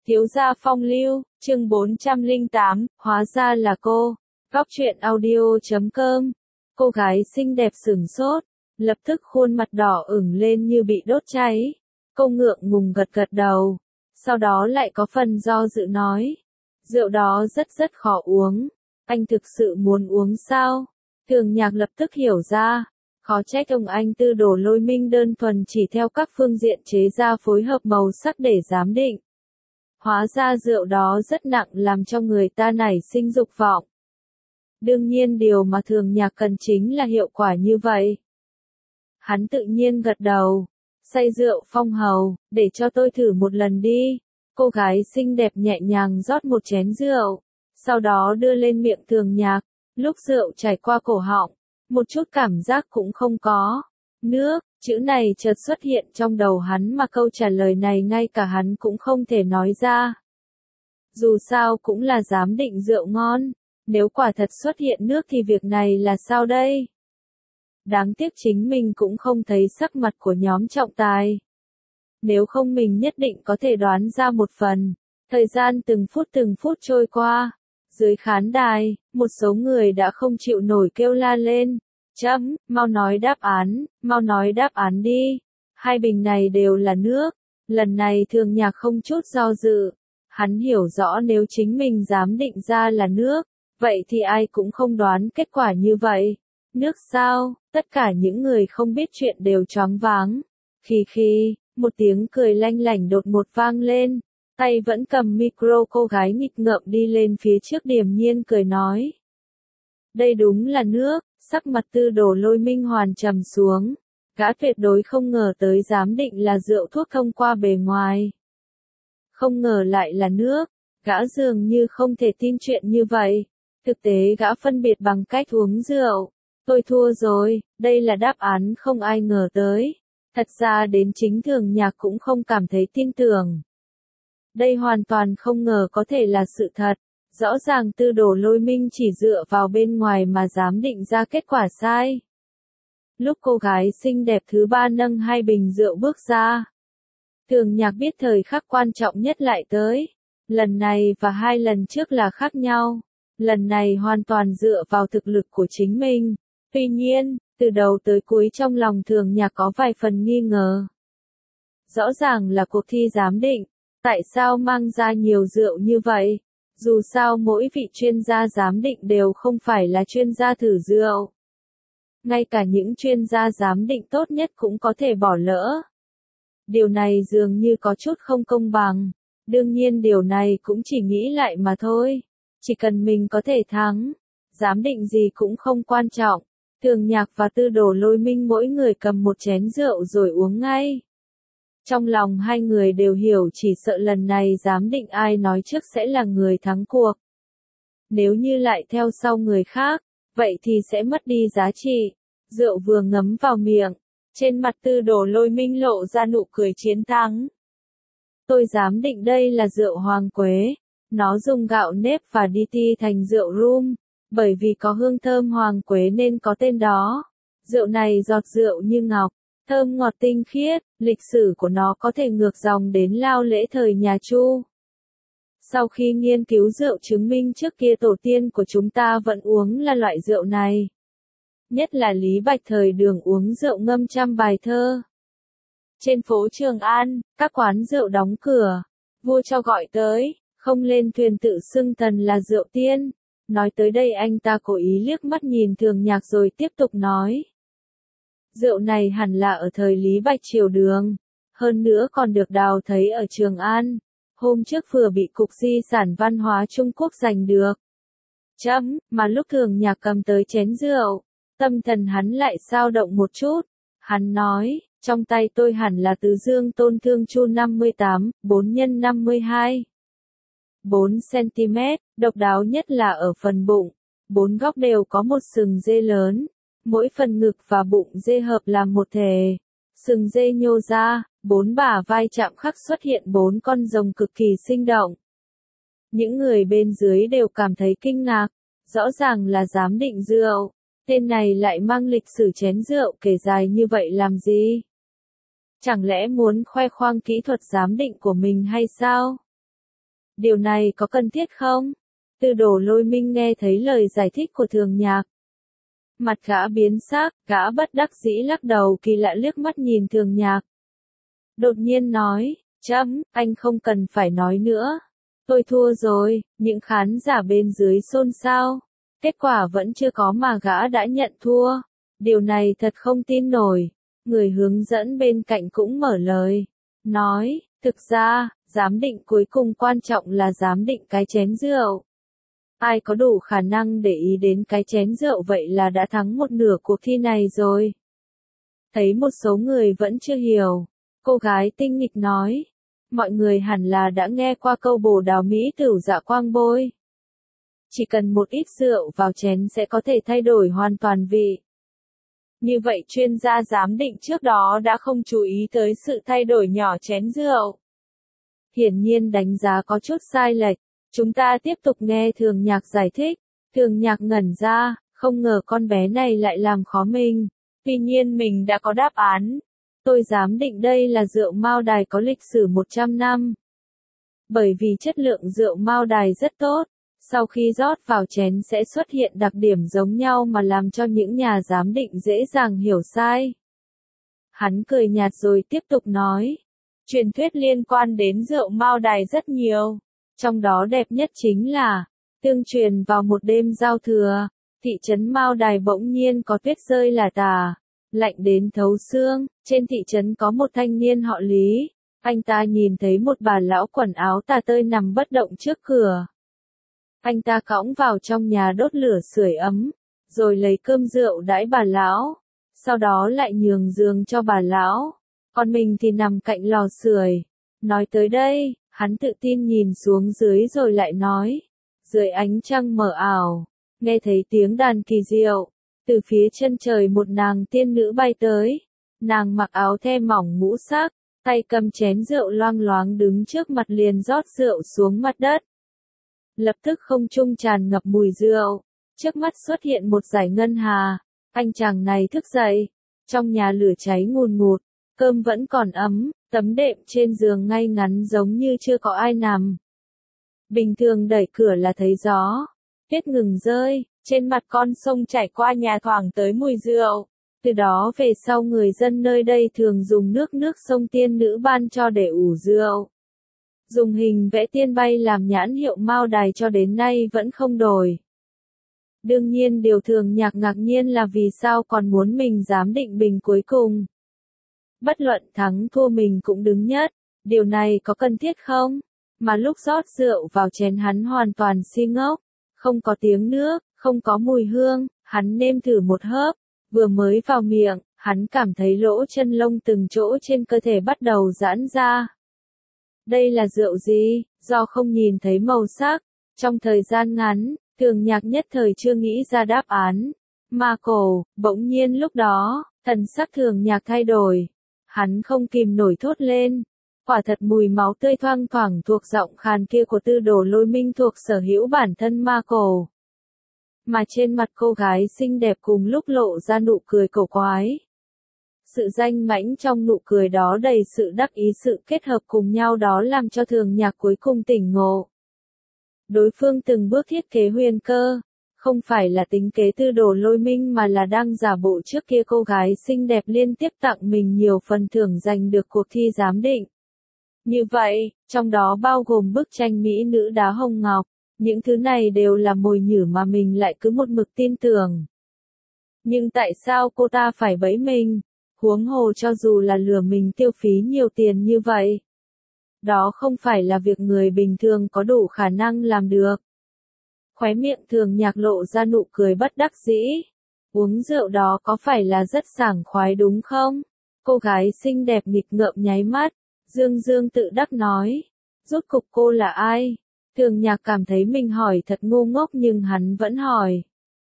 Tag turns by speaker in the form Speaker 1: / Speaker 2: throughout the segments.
Speaker 1: Thiếu gia phong lưu, chương 408, hóa ra là cô. Góc truyện audio.com. Cô gái xinh đẹp sửng sốt, lập tức khuôn mặt đỏ ửng lên như bị đốt cháy. Cô ngượng ngùng gật gật đầu, sau đó lại có phần do dự nói. Rượu đó rất khó uống, anh thực sự muốn uống sao? Thường Nhạc lập tức hiểu ra, khó trách anh Tư Đồ Lôi Minh đơn thuần chỉ theo các phương diện chế ra phối hợp màu sắc để giám định. Hóa ra rượu đó rất nặng làm cho người ta nảy sinh dục vọng. Đương nhiên điều mà Thường Nhạc cần chính là hiệu quả như vậy. Hắn tự nhiên gật đầu, say rượu phong hầu, để cho tôi thử một lần đi. Cô gái xinh đẹp nhẹ nhàng rót một chén rượu, sau đó đưa lên miệng Thường Nhạc, lúc rượu chảy qua cổ họng, một chút cảm giác cũng không có. Nước, chữ này chợt xuất hiện trong đầu hắn mà câu trả lời này ngay cả hắn cũng không thể nói ra. Dù sao cũng là giám định rượu ngon, nếu quả thật xuất hiện nước thì việc này là sao đây? Đáng tiếc chính mình cũng không thấy sắc mặt của nhóm trọng tài. Nếu không mình nhất định có thể đoán ra một phần. Thời gian từng phút trôi qua. Dưới khán đài, một số người đã không chịu nổi kêu la lên. Chấm, mau nói đáp án đi. Hai bình này đều là nước. Lần này Thường Nhạc không chút do dự. Hắn hiểu rõ nếu chính mình dám định ra là nước, vậy thì ai cũng không đoán kết quả như vậy. Nước sao? Tất cả những người không biết chuyện đều choáng váng. Khi, một tiếng cười lanh lảnh đột ngột vang lên, tay vẫn cầm micro cô gái nghịch ngợm đi lên phía trước điềm nhiên cười nói. Đây đúng là nước, sắc mặt Tư Đồ Lôi Minh hoàn trầm xuống. Gã tuyệt đối không ngờ tới giám định là rượu thuốc thông qua bề ngoài. Không ngờ lại là nước, gã dường như không thể tin chuyện như vậy. Thực tế gã phân biệt bằng cách uống rượu. Tôi thua rồi, đây là đáp án không ai ngờ tới. Thật ra đến chính Thường Nhạc cũng không cảm thấy tin tưởng. Đây hoàn toàn không ngờ có thể là sự thật. Rõ ràng Tư Đồ Lôi Minh chỉ dựa vào bên ngoài mà dám định ra kết quả sai. Lúc cô gái xinh đẹp thứ ba nâng hai bình rượu bước ra, Thường Nhạc biết thời khắc quan trọng nhất lại tới. Lần này và hai lần trước là khác nhau. Lần này hoàn toàn dựa vào thực lực của chính mình. Tuy nhiên, từ đầu tới cuối trong lòng Thường Nhạc có vài phần nghi ngờ. Rõ ràng là cuộc thi giám định. Tại sao mang ra nhiều rượu như vậy? Dù sao mỗi vị chuyên gia giám định đều không phải là chuyên gia thử rượu. Ngay cả những chuyên gia giám định tốt nhất cũng có thể bỏ lỡ. Điều này dường như có chút không công bằng. Đương nhiên điều này cũng chỉ nghĩ lại mà thôi. Chỉ cần mình có thể thắng, giám định gì cũng không quan trọng. Thường Nhạc và Tư Đồ Lôi Minh mỗi người cầm một chén rượu rồi uống ngay. Trong lòng hai người đều hiểu chỉ sợ lần này giám định ai nói trước sẽ là người thắng cuộc. Nếu như lại theo sau người khác, vậy thì sẽ mất đi giá trị. Rượu vừa ngấm vào miệng, trên mặt Tư Đồ Lôi Minh lộ ra nụ cười chiến thắng. Tôi giám định đây là rượu hoàng quế. Nó dùng gạo nếp và đi ti thành rượu rum. Bởi vì có hương thơm hoàng quế nên có tên đó. Rượu này giọt rượu như ngọc, thơm ngọt tinh khiết, lịch sử của nó có thể ngược dòng đến Lao Lễ thời nhà Chu. Sau khi nghiên cứu rượu chứng minh trước kia tổ tiên của chúng ta vẫn uống là loại rượu này. Nhất là Lý Bạch thời Đường uống rượu ngâm trăm bài thơ. Trên phố Trường An, các quán rượu đóng cửa, vua cho gọi tới, không lên thuyền tự xưng thần là rượu tiên. Nói tới đây anh ta cố ý liếc mắt nhìn Thường Nhạc rồi tiếp tục nói. Rượu này hẳn là ở thời Lý Bạch triều Đường, hơn nữa còn được đào thấy ở Trường An, hôm trước vừa bị Cục Di sản Văn hóa Trung Quốc giành được. Mà lúc Thường Nhạc cầm tới chén rượu, tâm thần hắn lại dao động một chút. Hắn nói, trong tay tôi hẳn là Từ Dương Tôn Thương Chu 58, 4 x 52. 4 cm, độc đáo nhất là ở phần bụng. 4 góc đều có một sừng dê lớn. Mỗi phần ngực và bụng dê hợp làm một thể. Sừng dê nhô ra, 4 bả vai chạm khắc xuất hiện 4 con rồng cực kỳ sinh động. Những người bên dưới đều cảm thấy kinh ngạc. Rõ ràng là giám định rượu. Tên này lại mang lịch sử chén rượu kể dài như vậy làm gì? Chẳng lẽ muốn khoe khoang kỹ thuật giám định của mình hay sao? Điều này có cần thiết không? Tư Đồ Lôi Minh nghe thấy lời giải thích của Thường Nhạc. Mặt gã biến sắc, gã bất đắc dĩ lắc đầu kỳ lạ liếc mắt nhìn Thường Nhạc. Đột nhiên nói, chấm, anh không cần phải nói nữa. Tôi thua rồi, những khán giả bên dưới xôn xao. Kết quả vẫn chưa có mà gã đã nhận thua. Điều này thật không tin nổi. Người hướng dẫn bên cạnh cũng mở lời. Nói, thực ra, giám định cuối cùng quan trọng là giám định cái chén rượu. Ai có đủ khả năng để ý đến cái chén rượu vậy là đã thắng một nửa cuộc thi này rồi. Thấy một số người vẫn chưa hiểu. Cô gái tinh nghịch nói. Mọi người hẳn là đã nghe qua câu bồ đào Mỹ tửu dạ quang bôi. Chỉ cần một ít rượu vào chén sẽ có thể thay đổi hoàn toàn vị. Như vậy chuyên gia giám định trước đó đã không chú ý tới sự thay đổi nhỏ chén rượu. Hiển nhiên đánh giá có chút sai lệch. Chúng ta tiếp tục nghe Thường Nhạc giải thích. Thường Nhạc ngẩn ra, không ngờ con bé này lại làm khó mình. Tuy nhiên mình đã có đáp án. Tôi giám định đây là rượu Mao Đài có lịch sử 100 năm. Bởi vì chất lượng rượu Mao Đài rất tốt. Sau khi rót vào chén sẽ xuất hiện đặc điểm giống nhau mà làm cho những nhà giám định dễ dàng hiểu sai. Hắn cười nhạt rồi tiếp tục nói. Truyền thuyết liên quan đến rượu Mao Đài rất nhiều. Trong đó đẹp nhất chính là, tương truyền vào một đêm giao thừa, thị trấn Mao Đài bỗng nhiên có tuyết rơi lả tả, lạnh đến thấu xương. Trên thị trấn có một thanh niên họ Lý. Anh ta nhìn thấy một bà lão quần áo tả tơi nằm bất động trước cửa. Anh ta cõng vào trong nhà đốt lửa sưởi ấm, rồi lấy cơm rượu đãi bà lão, sau đó lại nhường giường cho bà lão, còn mình thì nằm cạnh lò sưởi. Nói tới đây, hắn tự tin nhìn xuống dưới rồi lại nói, dưới ánh trăng mờ ảo, nghe thấy tiếng đàn kỳ diệu, từ phía chân trời một nàng tiên nữ bay tới, nàng mặc áo the mỏng ngũ sắc, tay cầm chén rượu loang loáng đứng trước mặt liền rót rượu xuống mặt đất. Lập tức không trung tràn ngập mùi rượu, trước mắt xuất hiện một dải ngân hà, anh chàng này thức dậy, trong nhà lửa cháy ngùn ngụt, cơm vẫn còn ấm, tấm đệm trên giường ngay ngắn giống như chưa có ai nằm. Bình thường đẩy cửa là thấy gió, tuyết ngừng rơi, trên mặt con sông chảy qua nhà thoảng tới mùi rượu. Từ đó về sau người dân nơi đây thường dùng nước sông tiên nữ ban cho để ủ rượu. Dùng hình vẽ tiên bay làm nhãn hiệu Mao Đài cho đến nay vẫn không đổi. Đương nhiên điều Thường Nhạc ngạc nhiên là vì sao còn muốn mình giám định bình cuối cùng. Bất luận thắng thua mình cũng đứng nhất, điều này có cần thiết không? Mà lúc rót rượu vào chén hắn hoàn toàn si ngốc, không có tiếng nước, không có mùi hương, hắn nêm thử một hớp, vừa mới vào miệng, hắn cảm thấy lỗ chân lông từng chỗ trên cơ thể bắt đầu giãn ra. Đây là rượu gì? Do không nhìn thấy màu sắc, trong thời gian ngắn, Thường Nhạc nhất thời chưa nghĩ ra đáp án. Ma cổ, bỗng nhiên lúc đó, thần sắc Thường Nhạc thay đổi. Hắn không kìm nổi thốt lên. Quả thật mùi máu tươi thoang thoảng thuộc giọng khàn kia của Tư Đồ Lôi Minh thuộc sở hữu bản thân ma cổ. Mà trên mặt cô gái xinh đẹp cùng lúc lộ ra nụ cười cổ quái. Sự danh mãnh trong nụ cười đó đầy sự đắc ý, sự kết hợp cùng nhau đó làm cho Thường Nhạc cuối cùng tỉnh ngộ. Đối phương từng bước thiết kế huyền cơ, không phải là tính kế Tư Đồ Lôi Minh mà là đang giả bộ trước kia cô gái xinh đẹp liên tiếp tặng mình nhiều phần thưởng giành được cuộc thi giám định. Như vậy, trong đó bao gồm bức tranh mỹ nữ đá hồng ngọc, những thứ này đều là mồi nhử mà mình lại cứ một mực tin tưởng. Nhưng tại sao cô ta phải bẫy mình? Huống hồ cho dù là lừa mình tiêu phí nhiều tiền như vậy. Đó không phải là việc người bình thường có đủ khả năng làm được. Khóe miệng Thường Nhạc lộ ra nụ cười bất đắc dĩ. Uống rượu đó có phải là rất sảng khoái đúng không? Cô gái xinh đẹp nghịch ngợm nháy mắt. Dương Dương tự đắc nói. Rốt cục cô là ai? Thường Nhạc cảm thấy mình hỏi thật ngu ngốc nhưng hắn vẫn hỏi.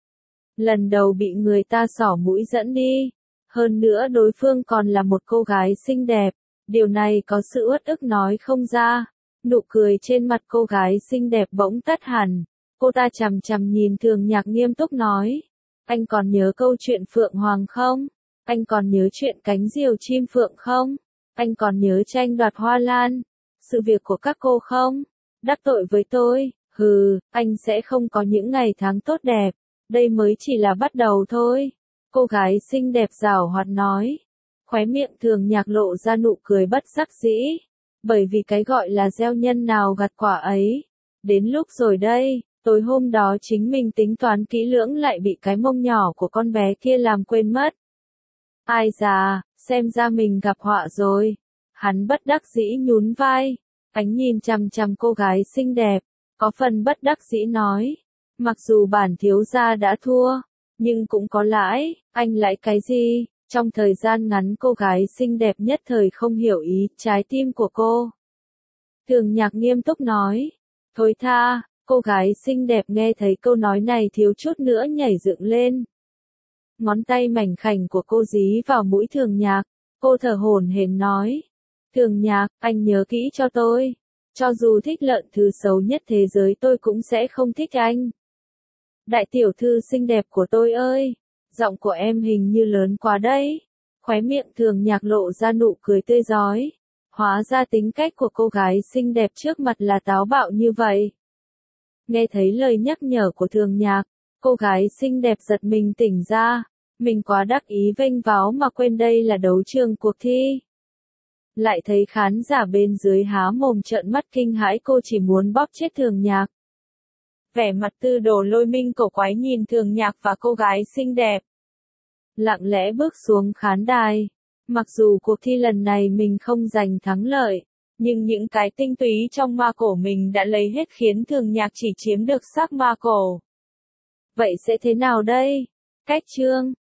Speaker 1: Lần đầu bị người ta xỏ mũi dẫn đi. Hơn nữa đối phương còn là một cô gái xinh đẹp. Điều này có sự uất ức nói không ra. Nụ cười trên mặt cô gái xinh đẹp bỗng tắt hẳn. Cô ta chằm chằm nhìn Thường Nhạc nghiêm túc nói. Anh còn nhớ câu chuyện Phượng Hoàng không? Anh còn nhớ chuyện cánh diều chim phượng không? Anh còn nhớ tranh đoạt hoa lan? Sự việc của các cô không? Đắc tội với tôi, hừ, anh sẽ không có những ngày tháng tốt đẹp. Đây mới chỉ là bắt đầu thôi. Cô gái xinh đẹp giảo hoạt nói. Khóe miệng Thường Nhạc lộ ra nụ cười bất đắc dĩ. Bởi vì cái gọi là gieo nhân nào gặt quả ấy. Đến lúc rồi đây, tối hôm đó chính mình tính toán kỹ lưỡng lại bị cái mông nhỏ của con bé kia làm quên mất. Ai già, xem ra mình gặp họa rồi. Hắn bất đắc dĩ nhún vai. Ánh nhìn chằm chằm cô gái xinh đẹp. Có phần bất đắc dĩ nói. Mặc dù bản thiếu gia đã thua, nhưng cũng có lãi, anh lãi cái gì? Trong thời gian ngắn cô gái xinh đẹp nhất thời không hiểu ý trái tim của cô. Thường Nhạc nghiêm túc nói. Thôi tha, cô gái xinh đẹp nghe thấy câu nói này thiếu chút nữa nhảy dựng lên. Ngón tay mảnh khảnh của cô dí vào mũi Thường Nhạc, cô thở hổn hển nói. Thường Nhạc, anh nhớ kỹ cho tôi. Cho dù thích lợn thứ xấu nhất thế giới tôi cũng sẽ không thích anh. Đại tiểu thư xinh đẹp của tôi ơi, giọng của em hình như lớn quá đấy. Khóe miệng Thường Nhạc lộ ra nụ cười tươi rói. Hóa ra tính cách của cô gái xinh đẹp trước mặt là táo bạo như vậy. Nghe thấy lời nhắc nhở của Thường Nhạc, cô gái xinh đẹp giật mình tỉnh ra. Mình quá đắc ý vênh váo mà quên đây là đấu trường cuộc thi. Lại thấy khán giả bên dưới há mồm trợn mắt kinh hãi, cô chỉ muốn bóp chết Thường Nhạc. Vẻ mặt Tư Đồ Lôi Minh cổ quái nhìn Thường Nhạc và cô gái xinh đẹp. Lặng lẽ bước xuống khán đài. Mặc dù cuộc thi lần này mình không giành thắng lợi, nhưng những cái tinh túy trong ma cổ mình đã lấy hết khiến Thường Nhạc chỉ chiếm được xác ma cổ. Vậy sẽ thế nào đây? Cách chương